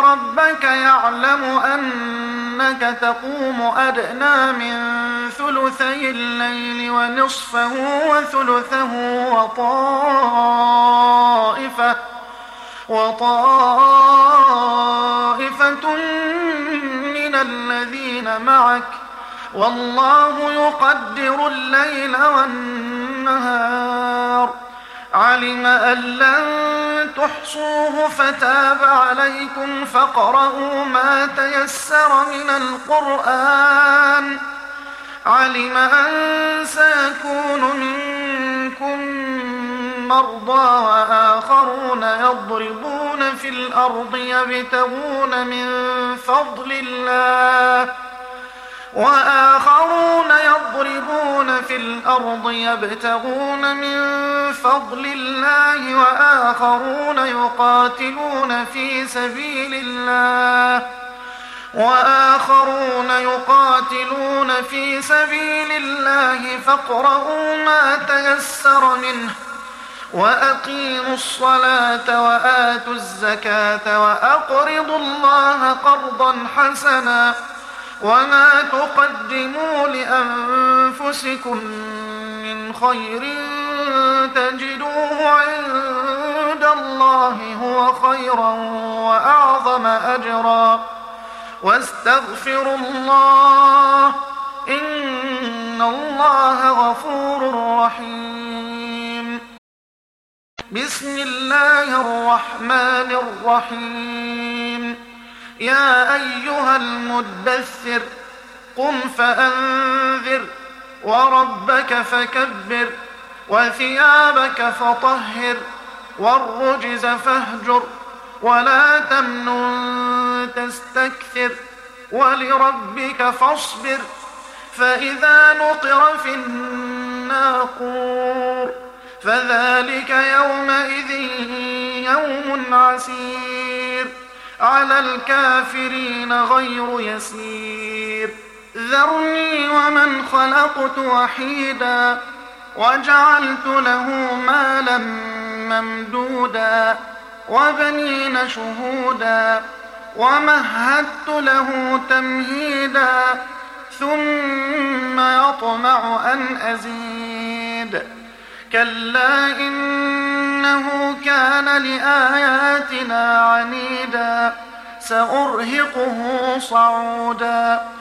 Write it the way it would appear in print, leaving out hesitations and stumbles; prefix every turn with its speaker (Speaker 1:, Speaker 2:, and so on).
Speaker 1: ربك يعلم أنك تقوم أدنى من ثلثي الليل ونصفه وثلثه وطائفة من الذين معك والله يقدر الليل والنهار علم أن لن تحصوه فتاب عليكم فاقرؤوا ما تيسر من القرآن علم أن سيكون منكم مرضى وآخرون يضربون في الأرض يبتغون من فضل الله وآخرون يقاتلون في سبيل الله فاقرؤوا ما تيسر منه وأقيموا الصلاة وآتوا الزكاة وأقرضوا الله قرضا حسنا وما تقدموا لأنفسكم من خير تجدوه عند الله هو خيرا وأعظم أجرا واستغفروا الله إن الله غفور رحيم. بسم الله الرحمن الرحيم. يا أيها المدثر قم فأنذر وربك فكبر وثيابك فطهر والرجز فاهجر ولا تمنن تستكثر ولربك فاصبر فإذا نقر في الناقور فذلك يومئذ يوم عسير على الكافرين غير يسير. ذرني ومن خلقت وحيدا وجعلت له مالا ممدودا وبنين شهودا ومهدت له تمهيدا ثم يطمع أن أزيد كلا إنه كان لآياتنا عنيدا سأرهقه صعودا